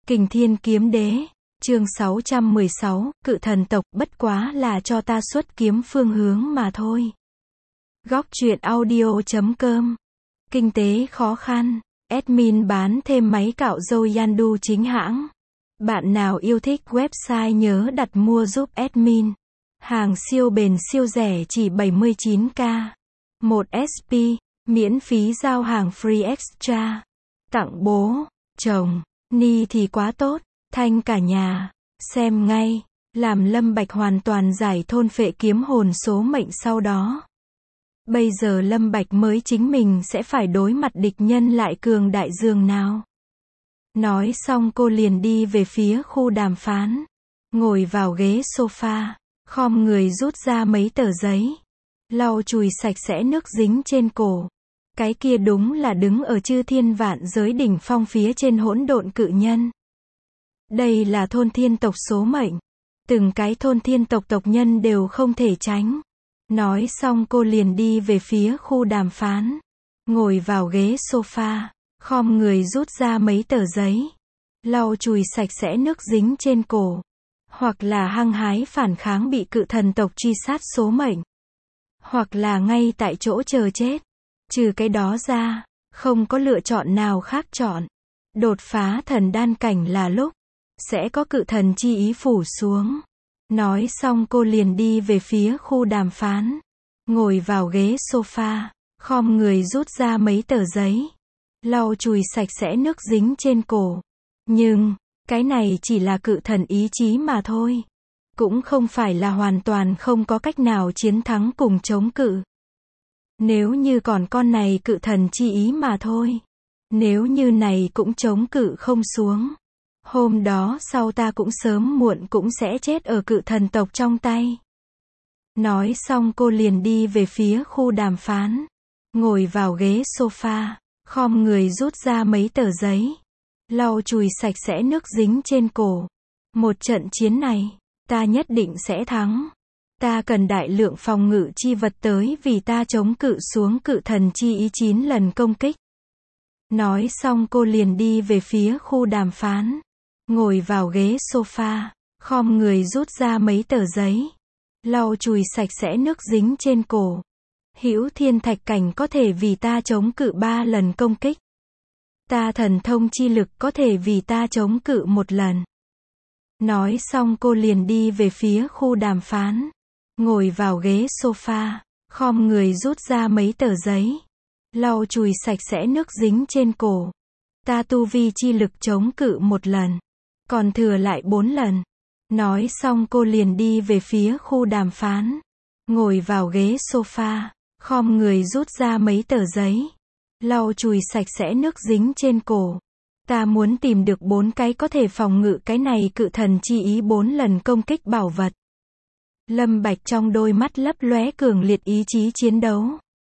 Kình Thiên Kiếm Đế, chương 616, cự thần tộc, bất quá là cho ta xuất kiếm phương hướng mà thôi. Góc truyện audio.com. Kinh tế khó khăn, admin bán thêm máy cạo râu Yandu chính hãng. Bạn nào yêu thích website nhớ đặt mua giúp admin. Hàng siêu bền siêu rẻ chỉ 79k. 1 SP, miễn phí giao hàng free extra. Tặng bố, chồng, ni thì quá tốt, thanh cả nhà. Xem ngay, làm Lâm Bạch hoàn toàn giải thôn phệ kiếm hồn số mệnh sau đó. Bây giờ Lâm Bạch mới chính mình sẽ phải đối mặt địch nhân lại cường đại dường nào. Nói xong cô liền đi về phía khu đàm phán. Ngồi vào ghế sofa, khom người rút ra mấy tờ giấy. Lau chùi sạch sẽ nước dính trên cổ. Cái kia đúng là đứng ở chư thiên vạn giới đỉnh phong phía trên hỗn độn cự nhân. Đây là thôn thiên tộc số mệnh. Từng cái thôn thiên tộc tộc nhân đều không thể tránh. Nói xong cô liền đi về phía khu đàm phán. Ngồi vào ghế sofa, khom người rút ra mấy tờ giấy. Lau chùi sạch sẽ nước dính trên cổ. Hoặc là hăng hái phản kháng bị cự thần tộc truy sát số mệnh. Hoặc là ngay tại chỗ chờ chết. Trừ cái đó ra, không có lựa chọn nào khác chọn. Đột phá thần đan cảnh là lúc sẽ có cự thần chi ý phủ xuống. Nói xong cô liền đi về phía khu đàm phán. Ngồi vào ghế sofa, khom người rút ra mấy tờ giấy. Lau chùi sạch sẽ nước dính trên cổ. Nhưng, cái này chỉ là cự thần ý chí mà thôi. Cũng không phải là hoàn toàn không có cách nào chiến thắng cùng chống cự. Nếu như còn con này cự thần chi ý mà thôi. Nếu như này cũng chống cự không xuống. Hôm đó sau ta cũng sớm muộn cũng sẽ chết ở cự thần tộc trong tay. Nói xong cô liền đi về phía khu đàm phán. Ngồi vào ghế sofa, khom người rút ra mấy tờ giấy. Lau chùi sạch sẽ nước dính trên cổ. Một trận chiến này, ta nhất định sẽ thắng. Ta cần đại lượng phòng ngự chi vật tới vì ta chống cự xuống cự thần chi ý 9 lần công kích. Nói xong cô liền đi về phía khu đàm phán. Ngồi vào ghế sofa, khom người rút ra mấy tờ giấy. Lau chùi sạch sẽ nước dính trên cổ. Hữu thiên thạch cảnh có thể vì ta chống cự 3 lần công kích. Ta thần thông chi lực có thể vì ta chống cự 1 lần. Nói xong cô liền đi về phía khu đàm phán. Ngồi vào ghế sofa, khom người rút ra mấy tờ giấy. Lau chùi sạch sẽ nước dính trên cổ. Ta tu vi chi lực chống cự 1 lần. Còn thừa lại 4 lần. Nói xong cô liền đi về phía khu đàm phán. Ngồi vào ghế sofa, khom người rút ra mấy tờ giấy. Lau chùi sạch sẽ nước dính trên cổ. Ta muốn tìm được 4 cái có thể phòng ngự cái này cự thần chi ý 4 lần công kích bảo vật. Lâm Bạch trong đôi mắt lấp lóe cường liệt ý chí chiến đấu.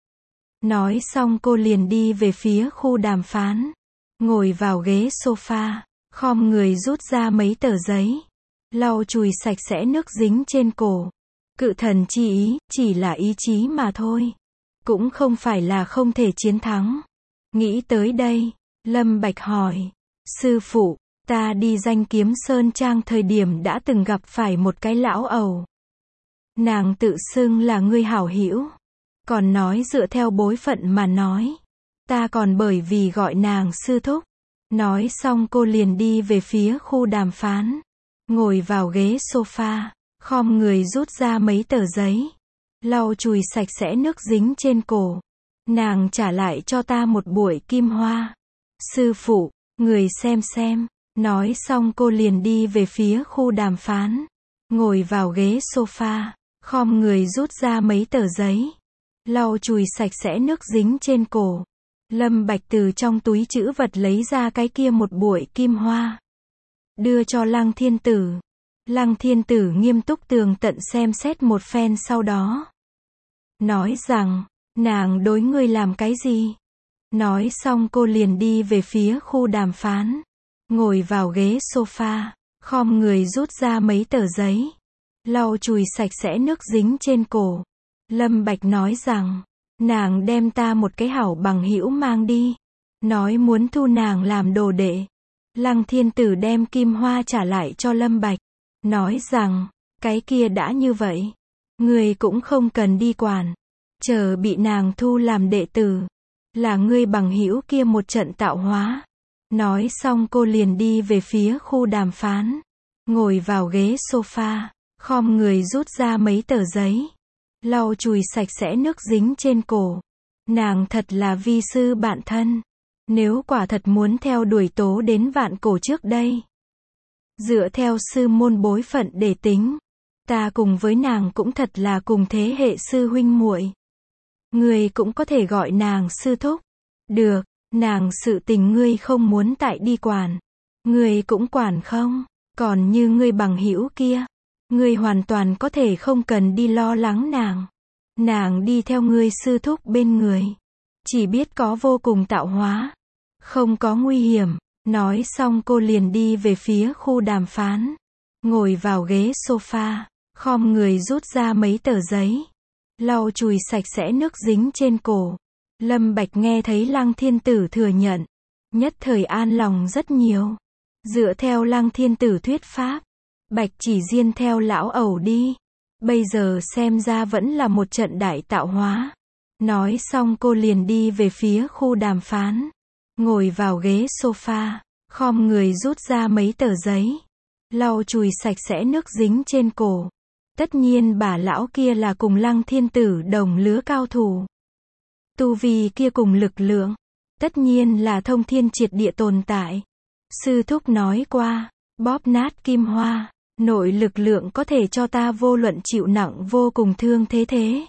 Nói xong cô liền đi về phía khu đàm phán. Ngồi vào ghế sofa, khom người rút ra mấy tờ giấy. Lau chùi sạch sẽ nước dính trên cổ. Cự thần chi ý, chỉ là ý chí mà thôi. Cũng không phải là không thể chiến thắng. Nghĩ tới đây, Lâm Bạch hỏi. Sư phụ, ta đi Danh Kiếm Sơn Trang thời điểm đã từng gặp phải một cái lão ẩu. Nàng tự xưng là ngươi hảo hữu. Còn nói dựa theo bối phận mà nói. Ta còn bởi vì gọi nàng sư thúc. Nói xong cô liền đi về phía khu đàm phán. Ngồi vào ghế sofa, khom người rút ra mấy tờ giấy. Lau chùi sạch sẽ nước dính trên cổ. Nàng trả lại cho ta một bụi kim hoa. Sư phụ, người xem. Nói xong cô liền đi về phía khu đàm phán. Ngồi vào ghế sofa, khom người rút ra mấy tờ giấy. Lau chùi sạch sẽ nước dính trên cổ. Lâm Bạch từ trong túi trữ vật lấy ra cái kia một bụi kim hoa. Đưa cho Lăng Thiên Tử. Lăng Thiên Tử nghiêm túc tường tận xem xét một phen sau đó. Nói rằng, nàng đối ngươi làm cái gì? Nói xong cô liền đi về phía khu đàm phán. Ngồi vào ghế sofa, khom người rút ra mấy tờ giấy. Lau chùi sạch sẽ nước dính trên cổ. Lâm Bạch nói rằng, nàng đem ta một cái hảo bằng hữu mang đi. Nói muốn thu nàng làm đồ đệ. Lăng Thiên Tử đem kim hoa trả lại cho Lâm Bạch. Nói rằng, cái kia đã như vậy. Ngươi cũng không cần đi quản. Chờ bị nàng thu làm đệ tử. Là ngươi bằng hữu kia một trận tạo hóa. Nói xong cô liền đi về phía khu đàm phán. Ngồi vào ghế sofa. Khom người rút ra mấy tờ giấy. Lau chùi sạch sẽ nước dính trên cổ. Nàng thật là vi sư bạn thân. Nếu quả thật muốn theo đuổi tố đến vạn cổ trước đây. Dựa theo sư môn bối phận để tính. Ta cùng với nàng cũng thật là cùng thế hệ sư huynh muội. Ngươi cũng có thể gọi nàng sư thúc. Được, nàng sự tình ngươi không muốn tại đi quản. Ngươi cũng quản không? Còn như ngươi bằng hữu kia. Ngươi hoàn toàn có thể không cần đi lo lắng nàng. Nàng đi theo ngươi sư thúc bên người. Chỉ biết có vô cùng tạo hóa. Không có nguy hiểm. Nói xong cô liền đi về phía khu đàm phán. Ngồi vào ghế sofa. Khom người rút ra mấy tờ giấy. Lau chùi sạch sẽ nước dính trên cổ. Lâm Bạch nghe thấy Lăng Thiên Tử thừa nhận. Nhất thời an lòng rất nhiều. Dựa theo Lăng Thiên Tử thuyết pháp. Bạch chỉ riêng theo lão ẩu đi. Bây giờ xem ra vẫn là một trận đại tạo hóa. Nói xong cô liền đi về phía khu đàm phán. Ngồi vào ghế sofa. Khom người rút ra mấy tờ giấy. Lau chùi sạch sẽ nước dính trên cổ. Tất nhiên bà lão kia là cùng Lăng Thiên Tử đồng lứa cao thủ. Tu vi kia cùng lực lượng. Tất nhiên là thông thiên triệt địa tồn tại. Sư thúc nói qua. Bóp nát kim hoa. Nội lực lượng có thể cho ta vô luận chịu nặng vô cùng thương thế.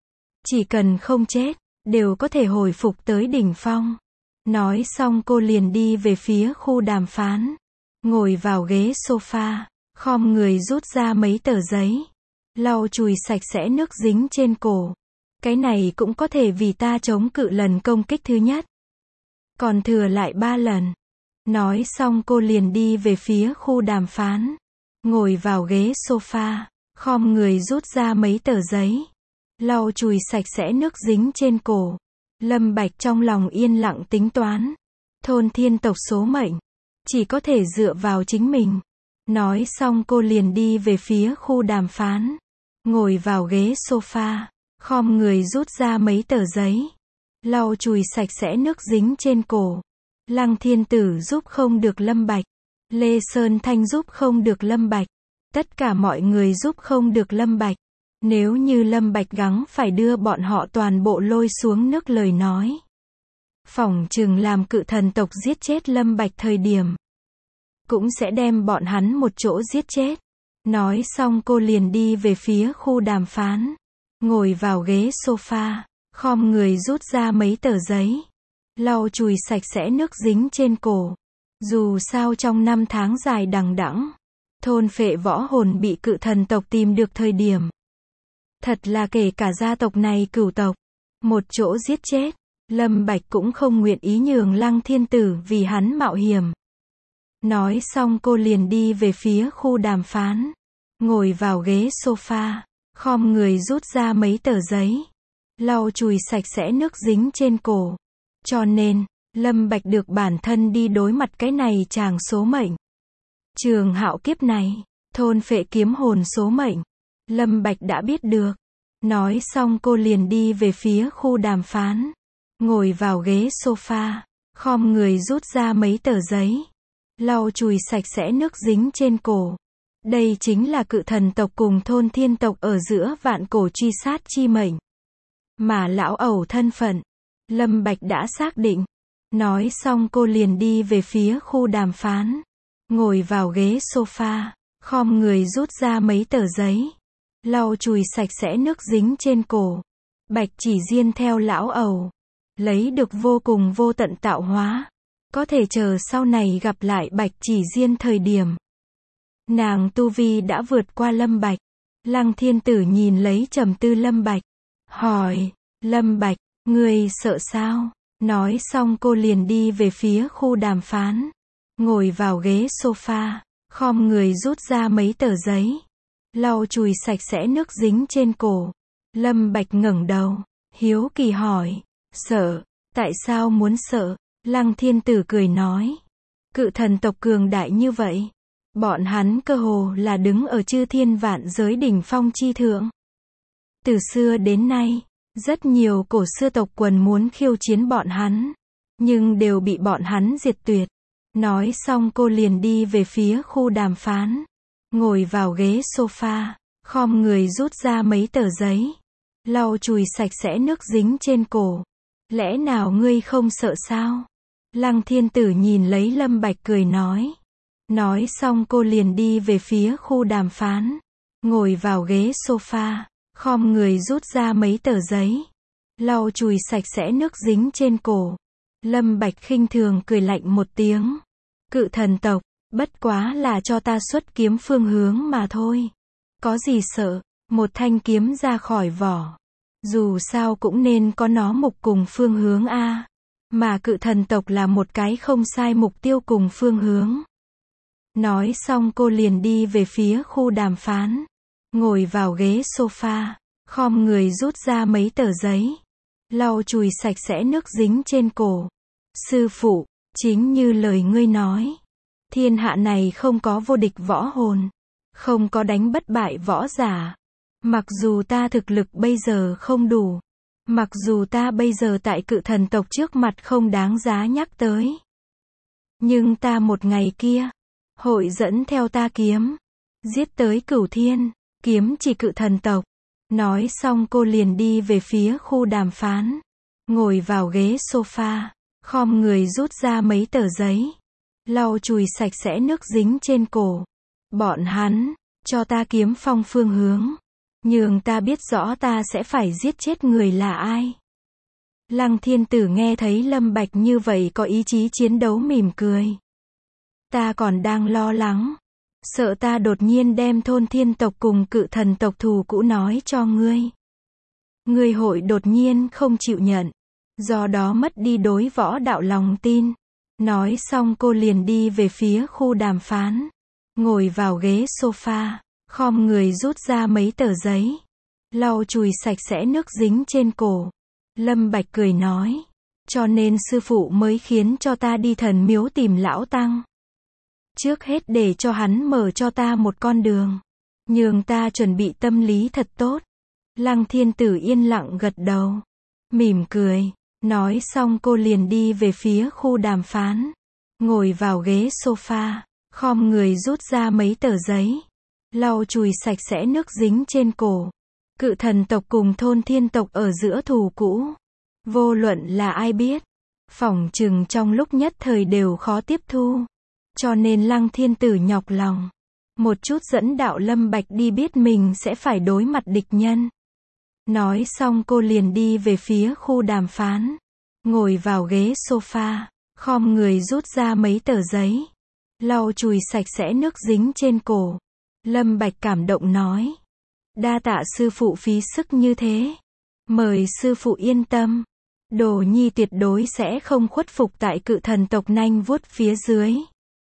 Chỉ cần không chết. Đều có thể hồi phục tới đỉnh phong. Nói xong cô liền đi về phía khu đàm phán. Ngồi vào ghế sofa. Khom người rút ra mấy tờ giấy. Lau chùi sạch sẽ nước dính trên cổ. Cái này cũng có thể vì ta chống cự lần công kích thứ nhất. Còn thừa lại 3 lần. Nói xong cô liền đi về phía khu đàm phán. Ngồi vào ghế sofa. Khom người rút ra mấy tờ giấy. Lau chùi sạch sẽ nước dính trên cổ. Lâm Bạch trong lòng yên lặng tính toán. Thôn thiên tộc số mệnh. Chỉ có thể dựa vào chính mình. Nói xong cô liền đi về phía khu đàm phán. Ngồi vào ghế sofa. Khom người rút ra mấy tờ giấy. Lau chùi sạch sẽ nước dính trên cổ. Lăng Thiên Tử giúp không được Lâm Bạch. Lê Sơn Thanh giúp không được Lâm Bạch. Tất cả mọi người giúp không được Lâm Bạch. Nếu như Lâm Bạch gắng phải đưa bọn họ toàn bộ lôi xuống nước lời nói. Phỏng chừng làm cự thần tộc giết chết Lâm Bạch thời điểm. Cũng sẽ đem bọn hắn một chỗ giết chết. Nói xong cô liền đi về phía khu đàm phán. Ngồi vào ghế sofa. Khom người rút ra mấy tờ giấy. Lau chùi sạch sẽ nước dính trên cổ. Dù sao trong 5 tháng dài đằng đẵng. Thôn phệ võ hồn bị cự thần tộc tìm được thời điểm. Thật là kể cả gia tộc này cửu tộc. Một chỗ giết chết. Lâm Bạch cũng không nguyện ý nhường Lăng Thiên Tử vì hắn mạo hiểm. Nói xong cô liền đi về phía khu đàm phán. Ngồi vào ghế sofa. Khom người rút ra mấy tờ giấy. Lau chùi sạch sẽ nước dính trên cổ. Cho nên, Lâm Bạch được bản thân đi đối mặt cái này chàng số mệnh. Trường hạo kiếp này, thôn phệ kiếm hồn số mệnh. Lâm Bạch đã biết được. Nói xong cô liền đi về phía khu đàm phán. Ngồi vào ghế sofa. Khom người rút ra mấy tờ giấy. Lau chùi sạch sẽ nước dính trên cổ. Đây chính là cự thần tộc cùng thôn thiên tộc ở giữa vạn cổ truy sát chi mệnh. Mà lão ẩu thân phận. Lâm Bạch đã xác định. Nói xong cô liền đi về phía khu đàm phán. Ngồi vào ghế sofa. Khom người rút ra mấy tờ giấy. Lau chùi sạch sẽ nước dính trên cổ. Bạch chỉ riêng theo lão ẩu. Lấy được vô cùng vô tận tạo hóa. Có thể chờ sau này gặp lại Bạch chỉ riêng thời điểm. Nàng tu vi đã vượt qua Lâm Bạch. Lăng Thiên Tử nhìn lấy trầm tư Lâm Bạch. Hỏi, Lâm Bạch, ngươi sợ sao? Nói xong cô liền đi về phía khu đàm phán. Ngồi vào ghế sofa. Khom người rút ra mấy tờ giấy. Lau chùi sạch sẽ nước dính trên cổ. Lâm Bạch ngẩng đầu. Hiếu kỳ hỏi. Sợ. Tại sao muốn sợ? Lăng Thiên Tử cười nói. Cự thần tộc cường đại như vậy. Bọn hắn cơ hồ là đứng ở chư thiên vạn giới đỉnh phong chi thượng. Từ xưa đến nay, rất nhiều cổ xưa tộc quần muốn khiêu chiến bọn hắn, nhưng đều bị bọn hắn diệt tuyệt. Nói xong cô liền đi về phía khu đàm phán, ngồi vào ghế sofa, khom người rút ra mấy tờ giấy, lau chùi sạch sẽ nước dính trên cổ. Lẽ nào ngươi không sợ sao? Lăng Thiên Tử nhìn lấy Lâm Bạch cười nói. Nói xong cô liền đi về phía khu đàm phán, ngồi vào ghế sofa, khom người rút ra mấy tờ giấy, lau chùi sạch sẽ nước dính trên cổ. Lâm Bạch khinh thường cười lạnh một tiếng. Cự thần tộc, bất quá là cho ta xuất kiếm phương hướng mà thôi. Có gì sợ, một thanh kiếm ra khỏi vỏ. Dù sao cũng nên có nó mục cùng phương hướng a. Mà cự thần tộc là một cái không sai mục tiêu cùng phương hướng. Nói xong cô liền đi về phía khu đàm phán, ngồi vào ghế sofa, khom người rút ra mấy tờ giấy, lau chùi sạch sẽ nước dính trên cổ. Sư phụ, chính như lời ngươi nói, thiên hạ này không có vô địch võ hồn, không có đánh bất bại võ giả. Mặc dù ta thực lực bây giờ không đủ, mặc dù ta bây giờ tại cự thần tộc trước mặt không đáng giá nhắc tới, nhưng ta một ngày kia hội dẫn theo ta kiếm, giết tới cửu thiên, kiếm chỉ cự thần tộc. Nói xong cô liền đi về phía khu đàm phán, ngồi vào ghế sofa, khom người rút ra mấy tờ giấy, lau chùi sạch sẽ nước dính trên cổ. Bọn hắn, cho ta kiếm phong phương hướng, nhường ta biết rõ ta sẽ phải giết chết người là ai. Lăng Thiên Tử nghe thấy Lâm Bạch như vậy có ý chí chiến đấu mỉm cười. Ta còn đang lo lắng, sợ ta đột nhiên đem thôn thiên tộc cùng cự thần tộc thù cũ nói cho ngươi. Ngươi hội đột nhiên không chịu nhận, do đó mất đi đối võ đạo lòng tin. Nói xong cô liền đi về phía khu đàm phán, ngồi vào ghế sofa, khom người rút ra mấy tờ giấy, lau chùi sạch sẽ nước dính trên cổ. Lâm Bạch cười nói, cho nên sư phụ mới khiến cho ta đi thần miếu tìm lão tăng. Trước hết để cho hắn mở cho ta một con đường, nhường ta chuẩn bị tâm lý thật tốt. Lăng Thiên Tử yên lặng gật đầu, mỉm cười. Nói xong cô liền đi về phía khu đàm phán, ngồi vào ghế sofa, khom người rút ra mấy tờ giấy, lau chùi sạch sẽ nước dính trên cổ. Cự thần tộc cùng thôn thiên tộc ở giữa thù cũ, vô luận là ai biết, phỏng chừng trong lúc nhất thời đều khó tiếp thu. Cho nên Lăng Thiên Tử nhọc lòng, một chút dẫn đạo Lâm Bạch đi biết mình sẽ phải đối mặt địch nhân. Nói xong cô liền đi về phía khu đàm phán, ngồi vào ghế sofa, khom người rút ra mấy tờ giấy, lau chùi sạch sẽ nước dính trên cổ. Lâm Bạch cảm động nói, đa tạ sư phụ phí sức như thế. Mời sư phụ yên tâm, Đồ nhi tuyệt đối sẽ không khuất phục tại cự thần tộc nanh vuốt phía dưới.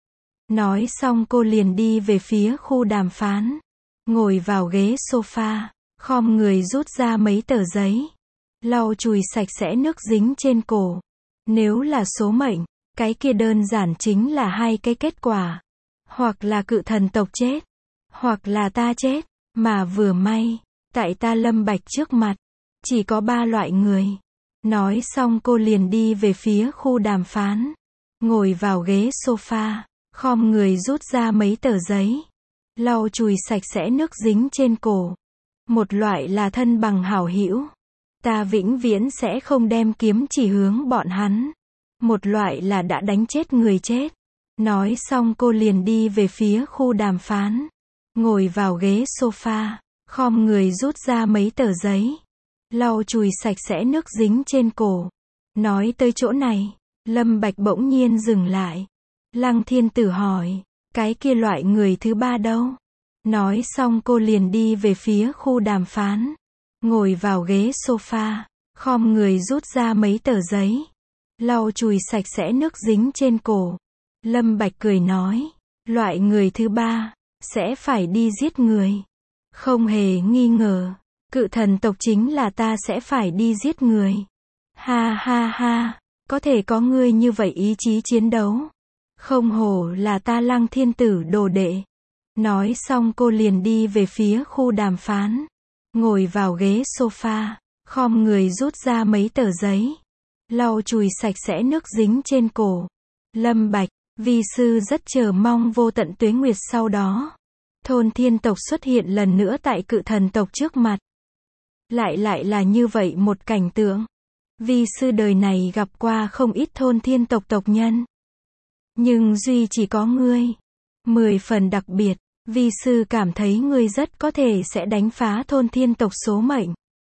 Nói xong cô liền đi về phía khu đàm phán, ngồi vào ghế sofa, khom người rút ra mấy tờ giấy, lau chùi sạch sẽ nước dính trên cổ. Nếu là số mệnh, cái kia đơn giản chính là hai cái kết quả. Hoặc là cự thần tộc chết, hoặc là ta chết. Mà vừa may, tại ta Lâm Bạch trước mặt, chỉ có 3 loại người. Nói xong cô liền đi về phía khu đàm phán, ngồi vào ghế sofa, khom người rút ra mấy tờ giấy, lau chùi sạch sẽ nước dính trên cổ. Một loại là thân bằng hảo hữu, ta vĩnh viễn sẽ không đem kiếm chỉ hướng bọn hắn. Một loại là đã đánh chết người chết. Nói xong cô liền đi về phía khu đàm phán, ngồi vào ghế sofa, khom người rút ra mấy tờ giấy, lau chùi sạch sẽ nước dính trên cổ. Nói tới chỗ này, Lâm Bạch bỗng nhiên dừng lại. Lăng Thiên Tử hỏi, cái kia loại người thứ 3 đâu? Nói xong cô liền đi về phía khu đàm phán, ngồi vào ghế sofa, khom người rút ra mấy tờ giấy, lau chùi sạch sẽ nước dính trên cổ. Lâm Bạch cười nói, loại người thứ 3 sẽ phải đi giết người. Không hề nghi ngờ, cự thần tộc chính là ta sẽ phải đi giết người. Ha ha ha, có thể có ngươi như vậy ý chí chiến đấu, Không hổ là ta Lăng Thiên Tử đồ đệ. Nói xong cô liền đi về phía khu đàm phán. Ngồi vào ghế sofa, khom người rút ra mấy tờ giấy. Lau chùi sạch sẽ nước dính trên cổ. Lâm Bạch, vi sư rất chờ mong vô tận tuế nguyệt sau đó. Thôn thiên tộc xuất hiện lần nữa tại cự thần tộc trước mặt. Lại là như vậy một cảnh tượng. Vi sư đời này gặp qua không ít thôn thiên tộc tộc nhân. Nhưng duy chỉ có ngươi. 10 phần đặc biệt, vi sư cảm thấy ngươi rất có thể sẽ đánh phá thôn thiên tộc số mệnh.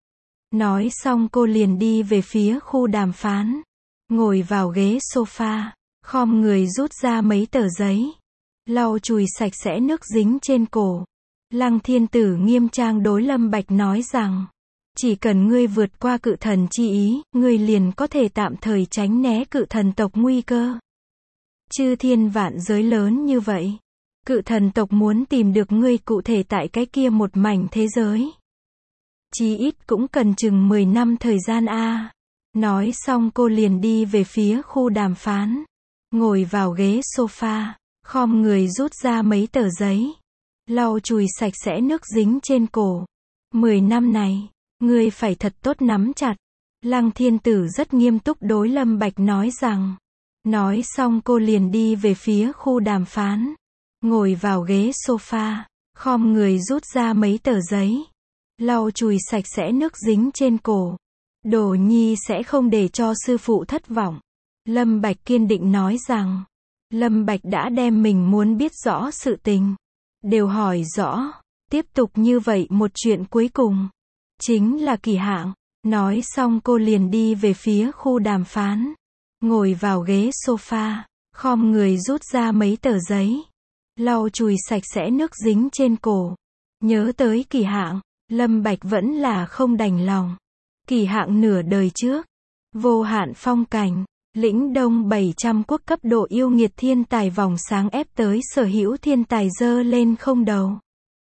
Nói xong cô liền đi về phía khu đàm phán. Ngồi vào ghế sofa, khom người rút ra mấy tờ giấy. Lau chùi sạch sẽ nước dính trên cổ. Lăng Thiên Tử nghiêm trang đối Lâm Bạch nói rằng, chỉ cần ngươi vượt qua cự thần chi ý, ngươi liền có thể tạm thời tránh né cự thần tộc nguy cơ. Chư thiên vạn giới lớn như vậy, cự thần tộc muốn tìm được ngươi cụ thể tại cái kia một mảnh thế giới. Chí ít cũng cần chừng 10 năm thời gian a. Nói xong cô liền đi về phía khu đàm phán. Ngồi vào ghế sofa, khom người rút ra mấy tờ giấy. Lau chùi sạch sẽ nước dính trên cổ. 10 năm này, ngươi phải thật tốt nắm chặt. Lăng Thiên Tử rất nghiêm túc đối Lâm Bạch nói rằng. Nói xong cô liền đi về phía khu đàm phán. Ngồi vào ghế sofa, khom người rút ra mấy tờ giấy. Lau chùi sạch sẽ nước dính trên cổ. Đồ nhi sẽ không để cho sư phụ thất vọng. Lâm Bạch kiên định nói rằng. Lâm Bạch đã đem mình muốn biết rõ sự tình. Đều hỏi rõ. Tiếp tục như vậy một chuyện cuối cùng. Chính là kỳ hạng. Nói xong cô liền đi về phía khu đàm phán. Ngồi vào ghế sofa. Khom người rút ra mấy tờ giấy. Lau chùi sạch sẽ nước dính trên cổ. Nhớ tới kỳ hạng. Lâm Bạch vẫn là không đành lòng. Kỳ hạng nửa đời trước. Vô hạn phong cảnh. Lĩnh Đông 700 quốc cấp độ yêu nghiệt thiên tài vòng sáng ép tới sở hữu thiên tài dơ lên không đầu.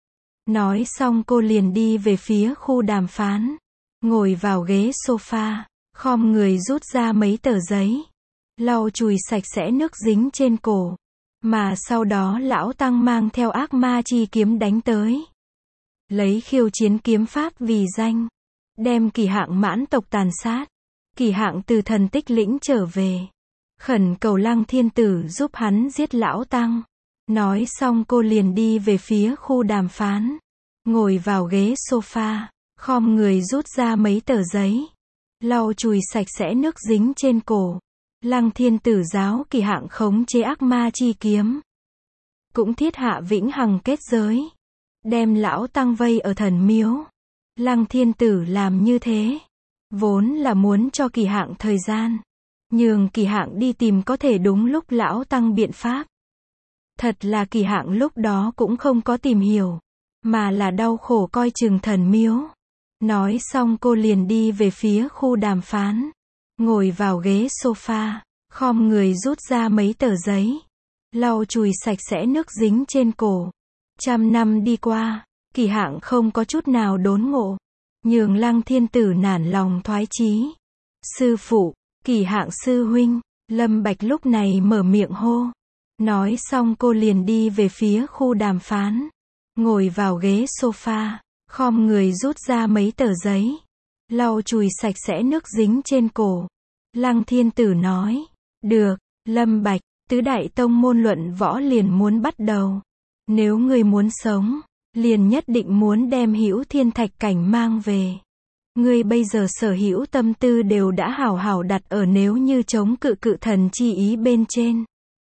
Nói xong cô liền đi về phía khu đàm phán. Ngồi vào ghế sofa. Khom người rút ra mấy tờ giấy. Lau chùi sạch sẽ nước dính trên cổ. Mà sau đó lão tăng mang theo ác ma chi kiếm đánh tới. Lấy khiêu chiến kiếm pháp vì danh. Đem kỳ hạng mãn tộc tàn sát. Kỳ hạng từ thần tích lĩnh trở về. Khẩn cầu Lăng Thiên Tử giúp hắn giết lão tăng. Nói xong cô liền đi về phía khu đàm phán. Ngồi vào ghế sofa. Khom người rút ra mấy tờ giấy. Lau chùi sạch sẽ nước dính trên cổ. Lăng Thiên Tử giáo kỳ hạng khống chế ác ma chi kiếm. Cũng thiết hạ vĩnh hằng kết giới. Đem lão tăng vây ở thần miếu. Lăng Thiên Tử làm như thế. Vốn là muốn cho kỳ hạng thời gian. Nhường kỳ hạng đi tìm có thể đúng lúc lão tăng biện pháp. Thật là kỳ hạng lúc đó cũng không có tìm hiểu. Mà là đau khổ coi chừng thần miếu. Nói xong cô liền đi về phía khu đàm phán. Ngồi vào ghế sofa. Khom người rút ra mấy tờ giấy. Lau chùi sạch sẽ nước dính trên cổ. 100 năm đi qua. Kỳ hạng không có chút nào đốn ngộ. Nhường Lăng Thiên Tử nản lòng thoái chí. Sư phụ, kỳ hạng sư huynh. Lâm Bạch lúc này mở miệng hô. Nói xong cô liền đi về phía khu đàm phán. Ngồi vào ghế sofa. Khom người rút ra mấy tờ giấy. Lau chùi sạch sẽ nước dính trên cổ. Lăng Thiên Tử nói. Được, Lâm Bạch, tứ đại tông môn luận võ liền muốn bắt đầu. Nếu ngươi muốn sống, liền nhất định muốn đem hữu thiên thạch cảnh mang về. Ngươi bây giờ sở hữu tâm tư đều đã hảo hảo đặt ở nếu như chống cự cự thần chi ý bên trên.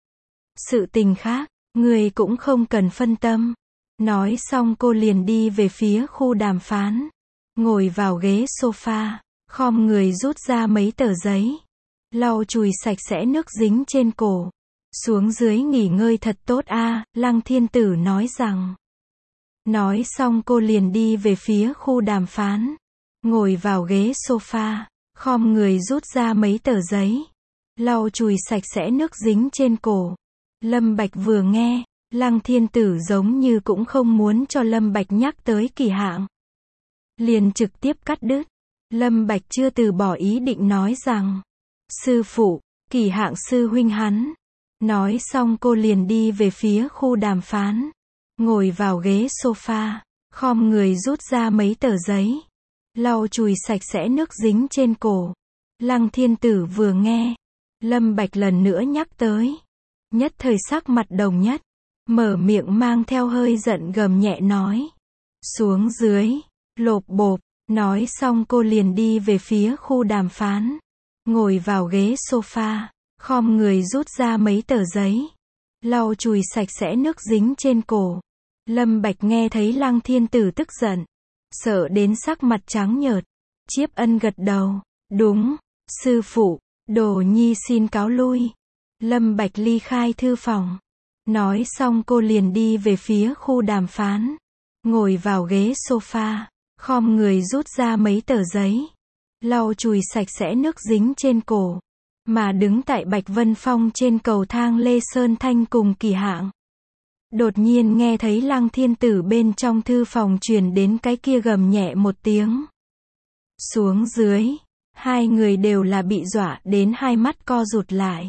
Sự tình khác, ngươi cũng không cần phân tâm. Nói xong cô liền đi về phía khu đàm phán. Ngồi vào ghế sofa, khom người rút ra mấy tờ giấy. Lau chùi sạch sẽ nước dính trên cổ. Xuống dưới nghỉ ngơi thật tốt a, Lăng Thiên Tử nói rằng. Nói xong cô liền đi về phía khu đàm phán. Ngồi vào ghế sofa, khom người rút ra mấy tờ giấy. Lau chùi sạch sẽ nước dính trên cổ. Lâm Bạch vừa nghe, Lăng Thiên Tử giống như cũng không muốn cho Lâm Bạch nhắc tới kỳ hạng. Liền trực tiếp cắt đứt. Lâm Bạch chưa từ bỏ ý định nói rằng. Sư phụ, kỳ hạng sư huynh hắn. Nói xong cô liền đi về phía khu đàm phán. Ngồi vào ghế sofa, khom người rút ra mấy tờ giấy. Lau chùi sạch sẽ nước dính trên cổ. Lăng Thiên Tử vừa nghe. Lâm Bạch lần nữa nhắc tới. Nhất thời sắc mặt đồng nhất. Mở miệng mang theo hơi giận gầm nhẹ nói. Xuống dưới. Lộp bộp. Nói xong cô liền đi về phía khu đàm phán. Ngồi vào ghế sofa. Khom người rút ra mấy tờ giấy. Lau chùi sạch sẽ nước dính trên cổ. Lâm Bạch nghe thấy Lăng Thiên Tử tức giận. Sợ đến sắc mặt trắng nhợt. Chiếp Ân gật đầu. Đúng. Sư phụ. Đồ nhi xin cáo lui. Lâm Bạch ly khai thư phòng. Nói xong cô liền đi về phía khu đàm phán. Ngồi vào ghế sofa. Khom người rút ra mấy tờ giấy. Lau chùi sạch sẽ nước dính trên cổ. Mà đứng tại Bạch Vân Phong trên cầu thang Lê Sơn Thanh cùng Kỳ Hạng. Đột nhiên nghe thấy Lăng Thiên Tử bên trong thư phòng truyền đến cái kia gầm nhẹ một tiếng. Xuống dưới. Hai người đều là bị dọa đến hai mắt co rụt lại.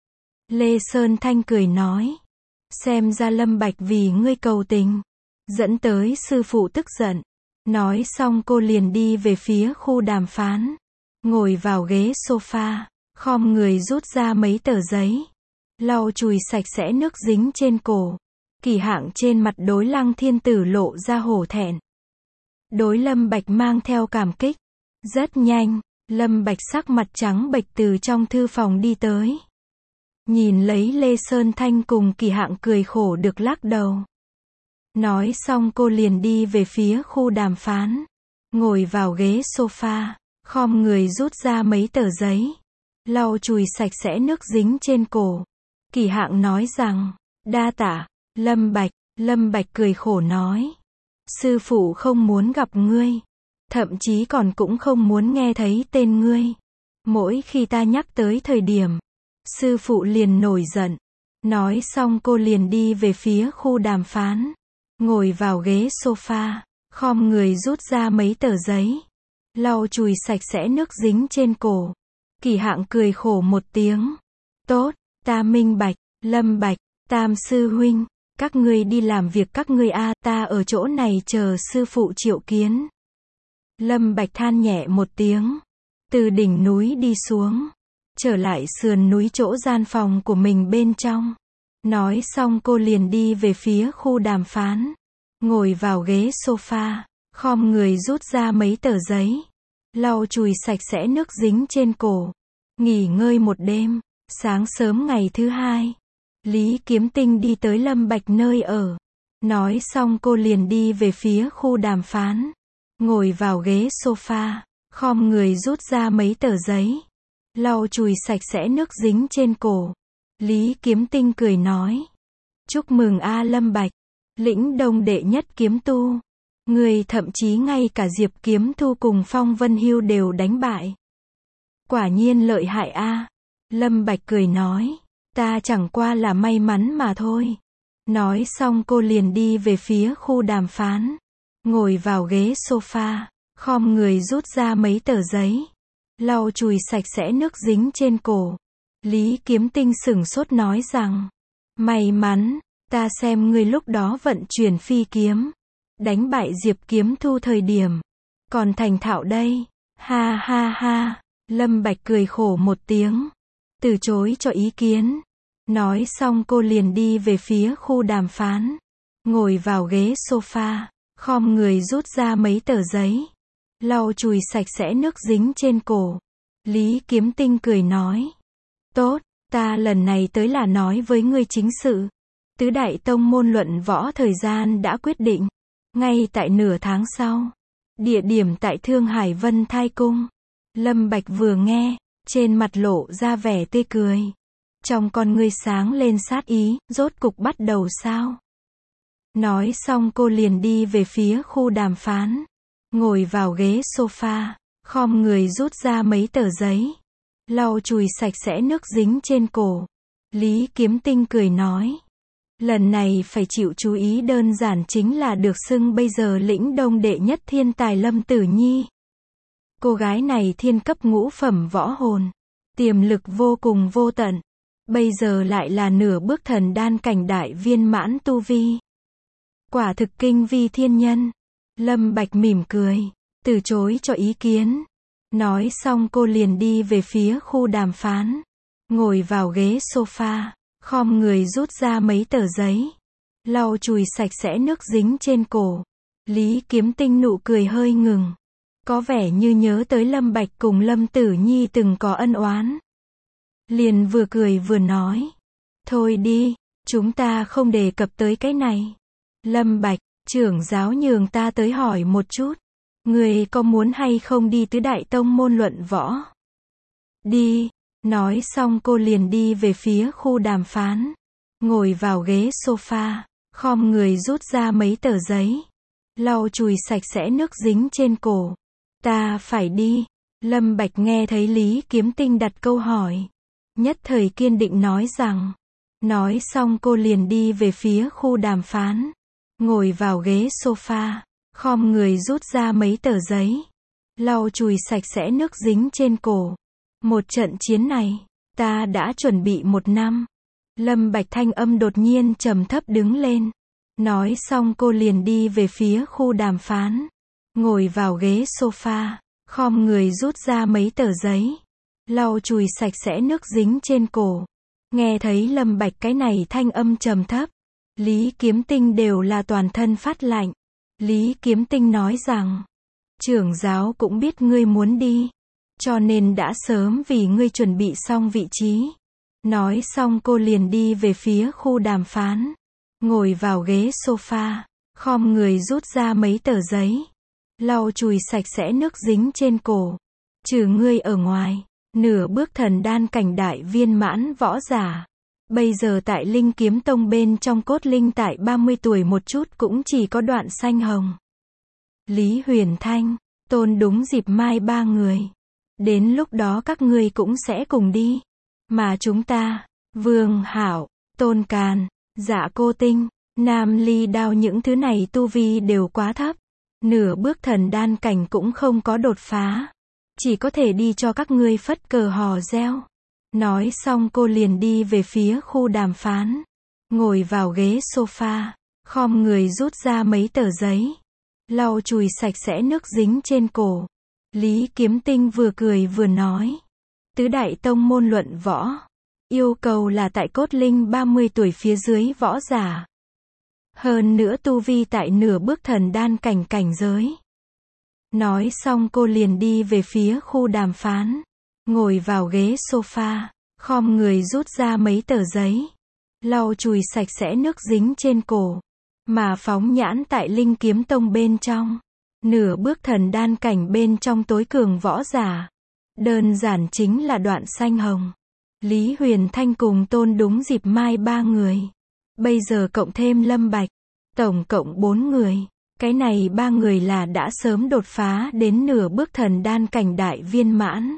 Lê Sơn Thanh cười nói. Xem ra Lâm Bạch vì ngươi cầu tình. Dẫn tới sư phụ tức giận. Nói xong cô liền đi về phía khu đàm phán. Ngồi vào ghế sofa. Khom người rút ra mấy tờ giấy. Lau chùi sạch sẽ nước dính trên cổ. Kỳ Hạng trên mặt đối Lăng Thiên Tử lộ ra hổ thẹn. Đối Lâm Bạch mang theo cảm kích. Rất nhanh, Lâm Bạch sắc mặt trắng bệch từ trong thư phòng đi tới. Nhìn lấy Lê Sơn Thanh cùng Kỳ Hạng cười khổ được lắc đầu. Nói xong cô liền đi về phía khu đàm phán. Ngồi vào ghế sofa. Khom người rút ra mấy tờ giấy. Lau chùi sạch sẽ nước dính trên cổ. Kỳ Hạng nói rằng. Đa tạ. Lâm Bạch cười khổ nói. Sư phụ không muốn gặp ngươi. Thậm chí còn cũng không muốn nghe thấy tên ngươi. Mỗi khi ta nhắc tới thời điểm. Sư phụ liền nổi giận. Nói xong cô liền đi về phía khu đàm phán. Ngồi vào ghế sofa. Khom người rút ra mấy tờ giấy. Lau chùi sạch sẽ nước dính trên cổ. Kỳ Hạng cười khổ một tiếng. Tốt, ta minh bạch. Lâm Bạch, Tam sư huynh. Các ngươi đi làm việc các ngươi a, ta ở chỗ này chờ sư phụ triệu kiến. Lâm Bạch than nhẹ một tiếng. Từ đỉnh núi đi xuống. Trở lại sườn núi chỗ gian phòng của mình bên trong. Nói xong cô liền đi về phía khu đàm phán. Ngồi vào ghế sofa. Khom người rút ra mấy tờ giấy. Lau chùi sạch sẽ nước dính trên cổ. Nghỉ ngơi một đêm. Sáng sớm ngày thứ hai. Lý Kiếm Tinh đi tới Lâm Bạch nơi ở. Nói xong cô liền đi về phía khu đàm phán. Ngồi vào ghế sofa. Khom người rút ra mấy tờ giấy. Lau chùi sạch sẽ nước dính trên cổ. Lý Kiếm Tinh cười nói. Chúc mừng a Lâm Bạch. Lĩnh Đông đệ nhất kiếm tu. Người thậm chí ngay cả Diệp Kiếm Thu cùng Phong Vân Hưu đều đánh bại. Quả nhiên lợi hại a. Lâm Bạch cười nói. Ta chẳng qua là may mắn mà thôi. Nói xong cô liền đi về phía khu đàm phán. Ngồi vào ghế sofa. Khom người rút ra mấy tờ giấy. Lau chùi sạch sẽ nước dính trên cổ. Lý Kiếm Tinh sửng sốt nói rằng. May mắn, ta xem ngươi lúc đó vận chuyển phi kiếm. Đánh bại Diệp Kiếm Thu thời điểm. Còn thành thạo đây. Ha ha ha. Lâm Bạch cười khổ một tiếng. Từ chối cho ý kiến. Nói xong cô liền đi về phía khu đàm phán. Ngồi vào ghế sofa. Khom người rút ra mấy tờ giấy. Lau chùi sạch sẽ nước dính trên cổ. Lý Kiếm Tinh cười nói. Tốt, ta lần này tới là nói với ngươi chính sự. Tứ đại tông môn luận võ thời gian đã quyết định. Ngay tại nửa tháng sau. Địa điểm tại Thương Hải Vân Thai Cung. Lâm Bạch vừa nghe, trên mặt lộ ra vẻ tươi cười. Trong con ngươi sáng lên sát ý, rốt cục bắt đầu sao? Nói xong cô liền đi về phía khu đàm phán. Ngồi vào ghế sofa. Khom người rút ra mấy tờ giấy. Lau chùi sạch sẽ nước dính trên cổ. Lý Kiếm Tinh cười nói. Lần này phải chịu chú ý đơn giản chính là được xưng bây giờ Lĩnh Đông đệ nhất thiên tài Lâm Tử Nhi. Cô gái này thiên cấp ngũ phẩm võ hồn. Tiềm lực vô cùng vô tận. bây giờ lại là nửa bước thần đan cảnh đại viên mãn tu vi. Quả thực kinh vi thiên nhân. Lâm Bạch mỉm cười, từ chối cho ý kiến. Nói xong cô liền đi về phía khu đàm phán. Ngồi vào ghế sofa, khom người rút ra mấy tờ giấy. Lau chùi sạch sẽ nước dính trên cổ. Lý Kiếm Tinh nụ cười hơi ngừng. Có vẻ như nhớ tới Lâm Bạch cùng Lâm Tử Nhi từng có ân oán. Liền vừa cười vừa nói. Thôi đi, chúng ta không đề cập tới cái này. Lâm Bạch, trưởng giáo nhường ta tới hỏi một chút. Người có muốn hay không đi tứ đại tông môn luận võ? Đi. Nói xong cô liền đi về phía khu đàm phán. Ngồi vào ghế sofa, khom người rút ra mấy tờ giấy. Lau chùi sạch sẽ nước dính trên cổ. Ta phải đi. Lâm Bạch nghe thấy Lý Kiếm Tinh đặt câu hỏi. Nhất thời kiên định nói rằng. Nói xong cô liền đi về phía khu đàm phán. Ngồi vào ghế sofa, khom người rút ra mấy tờ giấy. Lau chùi sạch sẽ nước dính trên cổ. Một trận chiến này, ta đã chuẩn bị 1 năm. Lâm Bạch thanh âm đột nhiên trầm thấp đứng lên. Nói xong cô liền đi về phía khu đàm phán. Ngồi vào ghế sofa, khom người rút ra mấy tờ giấy. Lau chùi sạch sẽ nước dính trên cổ. Nghe thấy Lâm Bạch cái này thanh âm trầm thấp. Lý Kiếm Tinh đều là toàn thân phát lạnh. Lý Kiếm Tinh nói rằng. Trưởng giáo cũng biết ngươi muốn đi. Cho nên đã sớm vì ngươi chuẩn bị xong vị trí. Nói xong cô liền đi về phía khu đàm phán. Ngồi vào ghế sofa, khom người rút ra mấy tờ giấy. Lau chùi sạch sẽ nước dính trên cổ. Trừ ngươi ở ngoài, nửa bước thần đan cảnh đại viên mãn võ giả. Bây giờ tại Linh Kiếm Tông bên trong cốt linh tại 30 tuổi một chút cũng chỉ có Đoạn Xanh Hồng, Lý Huyền Thanh, Tôn Đúng Dịp Mai 3 người. Đến lúc đó các ngươi cũng sẽ cùng đi. Mà chúng ta, Vương Hảo, Tôn Càn, Dạ Cô Tinh, Nam Ly Đao những thứ này tu vi đều quá thấp. Nửa bước thần đan cảnh cũng không có đột phá. Chỉ có thể đi cho các ngươi phất cờ hò reo. Nói xong cô liền đi về phía khu đàm phán. Ngồi vào ghế sofa, khom người rút ra mấy tờ giấy. Lau chùi sạch sẽ nước dính trên cổ. Lý Kiếm Tinh vừa cười vừa nói. Tứ đại tông môn luận võ. Yêu cầu là tại cốt linh 30 tuổi phía dưới võ giả. Hơn nữa tu vi tại nửa bước thần đan cảnh cảnh giới. Nói xong cô liền đi về phía khu đàm phán. Ngồi vào ghế sofa, khom người rút ra mấy tờ giấy. Lau chùi sạch sẽ nước dính trên cổ. Mà phóng nhãn tại Linh Kiếm Tông bên trong. Nửa bước thần đan cảnh bên trong tối cường võ giả. Đơn giản chính là Đoạn Xanh Hồng, Lý Huyền Thanh cùng Tôn Đúng Dịp Mai 3 người. Bây giờ cộng thêm Lâm Bạch. Tổng cộng 4 người. Cái này 3 người là đã sớm đột phá đến nửa bước thần đan cảnh đại viên mãn.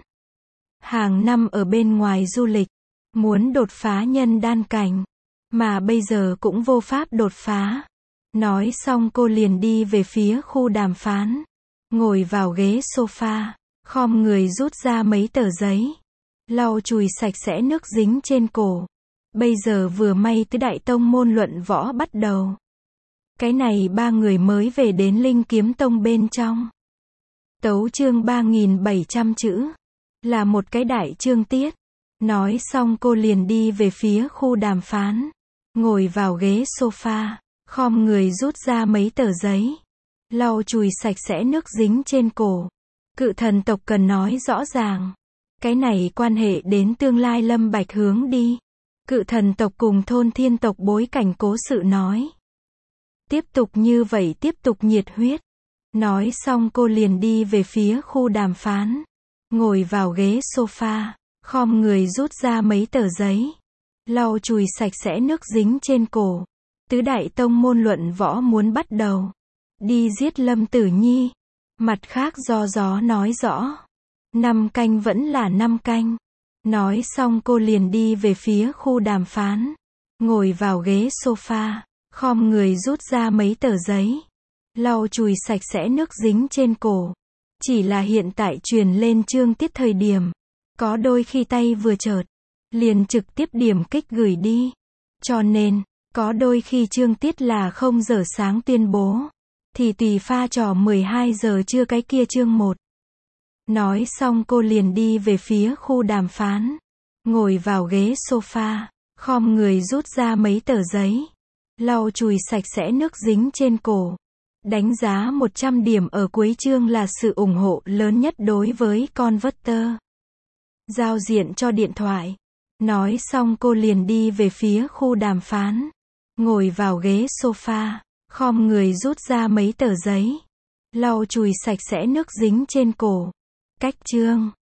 Hàng năm ở bên ngoài du lịch. Muốn đột phá nhân đan cảnh. Mà bây giờ cũng vô pháp đột phá. Nói xong cô liền đi về phía khu đàm phán. Ngồi vào ghế sofa, khom người rút ra mấy tờ giấy. Lau chùi sạch sẽ nước dính trên cổ. Bây giờ vừa may tứ đại tông môn luận võ bắt đầu. Cái này 3 người mới về đến Linh Kiếm Tông bên trong. Tấu chương 3700 chữ. Là một cái đại chương tiết. Nói xong cô liền đi về phía khu đàm phán. Ngồi vào ghế sofa, khom người rút ra mấy tờ giấy. Lau chùi sạch sẽ nước dính trên cổ. Cự thần tộc cần nói rõ ràng. Cái này quan hệ đến tương lai Lâm Bạch hướng đi. Cự thần tộc cùng thôn thiên tộc bối cảnh cố sự nói. Tiếp tục như vậy, tiếp tục nhiệt huyết. Nói xong cô liền đi về phía khu đàm phán. Ngồi vào ghế sofa, khom người rút ra mấy tờ giấy. Lau chùi sạch sẽ nước dính trên cổ. Tứ đại tông môn luận võ muốn bắt đầu. Đi giết Lâm Tử Nhi. Mặt khác do gió nói rõ. 5 canh vẫn là 5 canh. Nói xong cô liền đi về phía khu đàm phán. Ngồi vào ghế sofa, khom người rút ra mấy tờ giấy. Lau chùi sạch sẽ nước dính trên cổ. Chỉ là hiện tại truyền lên chương tiết thời điểm. Có đôi khi tay vừa chợt. liền trực tiếp điểm kích gửi đi. Cho nên, có đôi khi Trương Tiết là 0 giờ sáng tuyên bố, thì tùy pha trò 12 giờ trưa cái kia chương 1. Nói xong cô liền đi về phía khu đàm phán, ngồi vào ghế sofa, khom người rút ra mấy tờ giấy, lau chùi sạch sẽ nước dính trên cổ. Đánh giá 100 điểm ở cuối chương là sự ủng hộ lớn nhất đối với Converter. Giao diện cho điện thoại. Nói xong cô liền đi về phía khu đàm phán, ngồi vào ghế sofa, khom người rút ra mấy tờ giấy, lau chùi sạch sẽ nước dính trên cổ. Cách chương